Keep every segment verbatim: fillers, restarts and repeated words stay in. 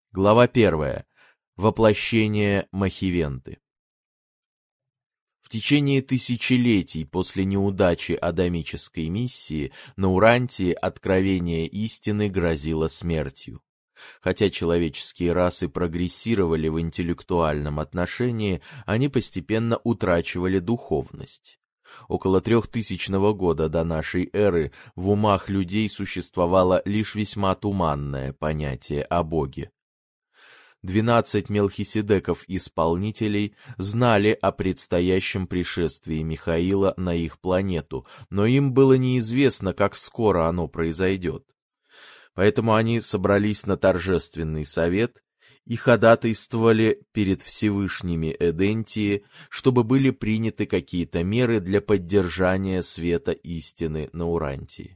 Глава первая. Воплощение Махивенты. В течение тысячелетий после неудачи адамической миссии на Урантии откровение истины грозило смертью. Хотя человеческие расы прогрессировали в интеллектуальном отношении, они постепенно утрачивали духовность. Около трехтысячного года до нашей эры в умах людей существовало лишь весьма туманное понятие о Боге. Двенадцать Мелхиседеков-исполнителей знали о предстоящем пришествии Михаила на их планету, но им было неизвестно, как скоро оно произойдет. Поэтому они собрались на торжественный совет и ходатайствовали перед Всевышними Эдентии, чтобы были приняты какие-то меры для поддержания света истины на Урантии.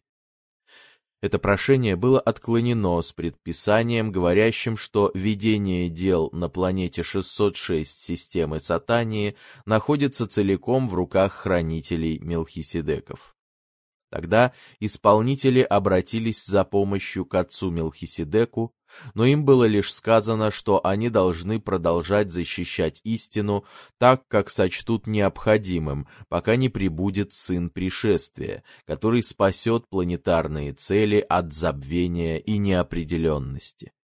Это прошение было отклонено с предписанием, говорящим, что ведение дел на планете шестьсот шесть системы Сатании находится целиком в руках хранителей Мелхиседеков. Тогда исполнители обратились за помощью к отцу Мелхиседеку, но им было лишь сказано, что они должны продолжать защищать истину так, как сочтут необходимым, пока не прибудет сын пришествия, который спасет планетарные цели от забвения и неопределенности.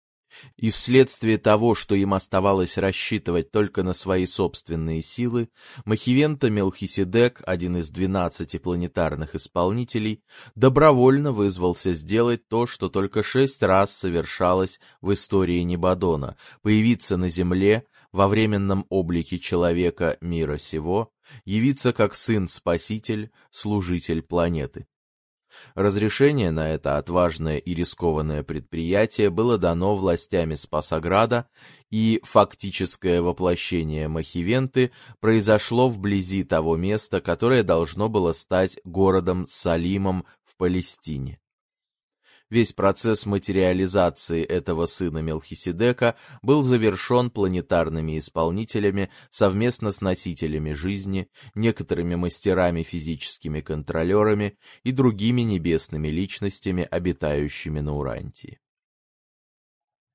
И вследствие того, что им оставалось рассчитывать только на свои собственные силы, Махивента Мелхиседек, один из двенадцати планетарных исполнителей, добровольно вызвался сделать то, что только шесть раз совершалось в истории Небадона — появиться на Земле во временном облике человека мира сего, явиться как сын-спаситель, служитель планеты. Разрешение на это отважное и рискованное предприятие было дано властями Спасограда, и фактическое воплощение Махивенты произошло вблизи того места, которое должно было стать городом Салимом в Палестине. Весь процесс материализации этого сына Мелхиседека был завершен планетарными исполнителями совместно с носителями жизни, некоторыми мастерами-физическими контролерами и другими небесными личностями, обитающими на Урантии.